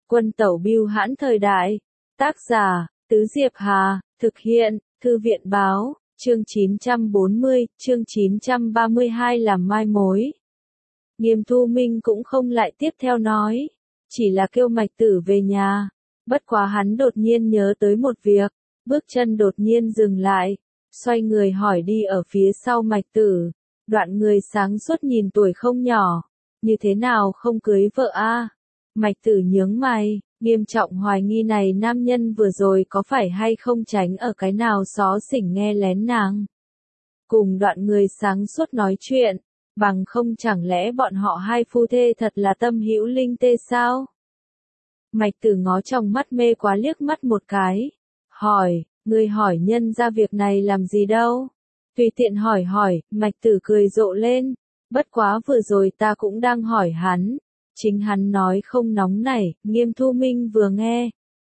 Quân tẩu bưu hãn thời đại. Tác giả, Tứ Diệp Hà, thực hiện, Thư viện báo, chương 940, chương 932 làm mai mối. Nghiêm Thu Minh cũng không lại tiếp theo nói, chỉ là kêu Mạch Tử về nhà. Bất quá hắn đột nhiên nhớ tới một việc, bước chân đột nhiên dừng lại, xoay người hỏi đi ở phía sau Mạch Tử. Đoạn người sáng suốt nhìn tuổi không nhỏ, như thế nào không cưới vợ a? Mạch Tử nhướng mày, nghiêm trọng hoài nghi này nam nhân vừa rồi có phải hay không tránh ở cái nào xó xỉnh nghe lén nàng. Cùng đoạn người sáng suốt nói chuyện, bằng không chẳng lẽ bọn họ hai phu thê thật là tâm hữu linh tê sao? Mạch Tử ngó trong mắt mê quá liếc mắt một cái, hỏi, ngươi hỏi nhân ra việc này làm gì đâu? Tùy tiện hỏi, Mạch Tử cười rộ lên, bất quá vừa rồi ta cũng đang hỏi hắn, chính hắn nói không nóng nảy. Nghiêm Thu Minh vừa nghe,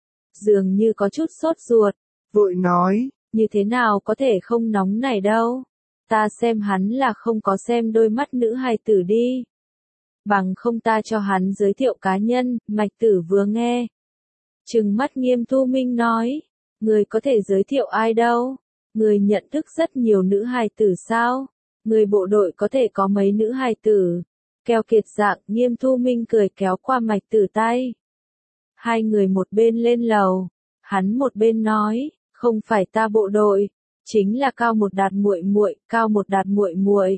dường như có chút sốt ruột, vội nói, như thế nào có thể không nóng nảy đâu, ta xem hắn là không có xem đôi mắt nữ hài tử đi. Bằng không ta cho hắn giới thiệu cá nhân. Mạch Tử vừa nghe, trừng mắt Nghiêm Thu Minh nói, người có thể giới thiệu ai đâu? Người nhận thức rất nhiều nữ hài tử sao? Người bộ đội có thể có mấy nữ hài tử? Keo kiệt dạng. Nghiêm Thu Minh cười kéo qua Mạch Tử tay. Hai người một bên lên lầu, hắn một bên nói, không phải ta bộ đội, chính là Cao Một Đạt muội muội. Cao Một Đạt muội muội,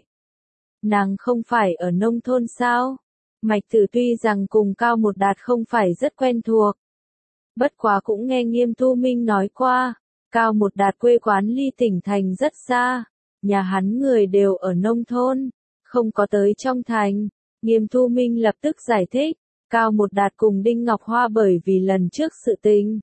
nàng không phải ở nông thôn sao? Mạch Tử tuy rằng cùng Cao Một Đạt không phải rất quen thuộc, bất quá cũng nghe Nghiêm Thu Minh nói qua, Cao Một Đạt quê quán ly tỉnh thành rất xa, nhà hắn người đều ở nông thôn, không có tới trong thành. Nghiêm Thu Minh lập tức giải thích, Cao Một Đạt cùng Đinh Ngọc Hoa bởi vì lần trước sự tình,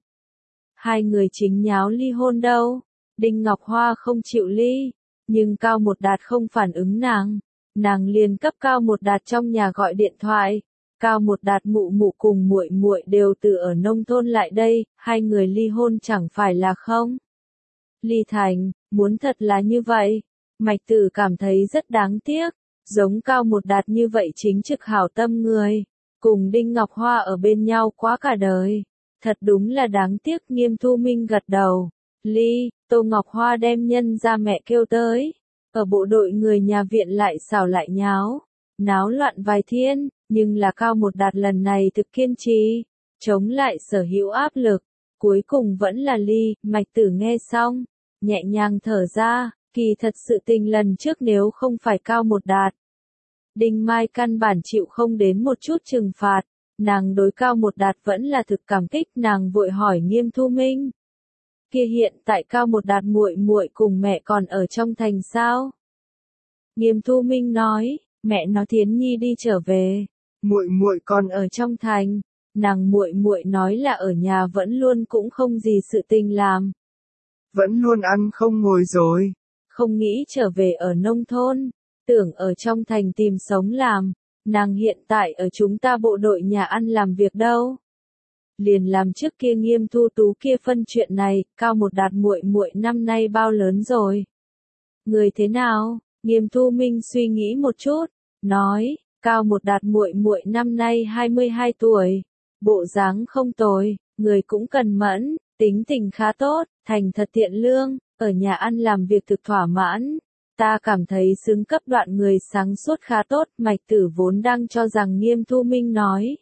hai người chính nháo ly hôn đâu. Đinh Ngọc Hoa không chịu ly, nhưng Cao Một Đạt không phản ứng nàng liền cấp Cao Một Đạt trong nhà gọi điện thoại. Cao Một Đạt mụ mụ cùng muội muội đều từ ở nông thôn lại đây, hai người ly hôn chẳng phải là không ly thành. Muốn thật là như vậy, Mạch Tử cảm thấy rất đáng tiếc, giống Cao Một Đạt như vậy chính trực hảo tâm người, cùng Đinh Ngọc Hoa ở bên nhau quá cả đời, thật đúng là đáng tiếc. Nghiêm Thu Minh gật đầu, ly. Tô Ngọc Hoa đem nhân ra mẹ kêu tới, ở bộ đội người nhà viện lại xảo lại nháo, náo loạn vài thiên, nhưng là Cao Một Đạt lần này thực kiên trì, chống lại sở hữu áp lực, cuối cùng vẫn là ly. Mạch Tử nghe xong, nhẹ nhàng thở ra, kỳ thật sự tình lần trước nếu không phải Cao Một Đạt, Đinh Mai căn bản chịu không đến một chút trừng phạt, nàng đối Cao Một Đạt vẫn là thực cảm kích. Nàng vội hỏi Nghiêm Thu Minh, kia hiện tại Cao Một Đạt muội muội cùng mẹ còn ở trong thành sao? Nghiêm Thu Minh nói, mẹ nó Thiến Nhi đi trở về, muội muội còn ở trong thành. Nàng muội muội nói là ở nhà vẫn luôn cũng không gì sự tình làm, vẫn luôn ăn không ngồi rồi, không nghĩ trở về ở nông thôn, tưởng ở trong thành tìm sống làm. Nàng hiện tại ở chúng ta bộ đội nhà ăn làm việc đâu. Liền làm trước kia Nghiêm Thu Tú kia phân chuyện này. Cao Một Đạt muội muội năm nay bao lớn rồi? Người thế nào? Nghiêm Thu Minh suy nghĩ một chút, nói, Cao Một Đạt muội muội năm nay 22 tuổi, bộ dáng không tồi, người cũng cần mẫn, tính tình khá tốt, thành thật thiện lương, ở nhà ăn làm việc thực thỏa mãn. Ta cảm thấy xứng cấp đoạn người sáng suốt khá tốt. Mạch Tử vốn đang cho rằng Nghiêm Thu Minh nói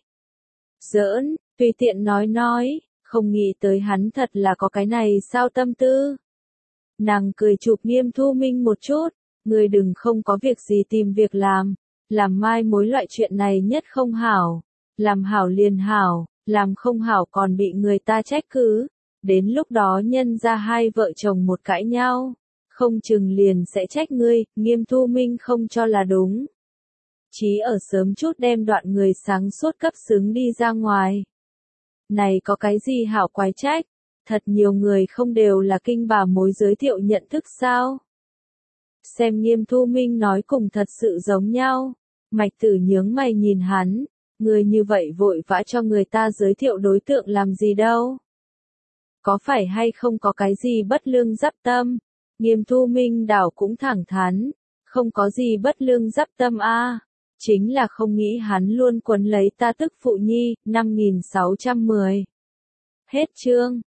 giỡn, tùy tiện nói, không nghĩ tới hắn thật là có cái này sao tâm tư. Nàng cười chụp Nghiêm Thu Minh một chút, người đừng không có việc gì tìm việc làm mai mối loại chuyện này nhất không hảo, làm hảo liền hảo, làm không hảo còn bị người ta trách cứ, đến lúc đó nhân ra hai vợ chồng một cãi nhau, không chừng liền sẽ trách ngươi. Nghiêm Thu Minh không cho là đúng, chí ở sớm chút đem đoạn người sáng suốt cấp xứng đi ra ngoài. Này có cái gì hảo quái trách, thật nhiều người không đều là kinh bà mối giới thiệu nhận thức sao? Xem Nghiêm Thu Minh nói cùng thật sự giống nhau. Mạch Tử nhướng mày nhìn hắn, người như vậy vội vã cho người ta giới thiệu đối tượng làm gì đâu? Có phải hay không có cái gì bất lương giáp tâm? Nghiêm Thu Minh đảo cũng thẳng thắn, không có gì bất lương giáp tâm a, chính là không nghĩ hắn luôn quấn lấy ta tức phụ nhi. 5610. Hết chương.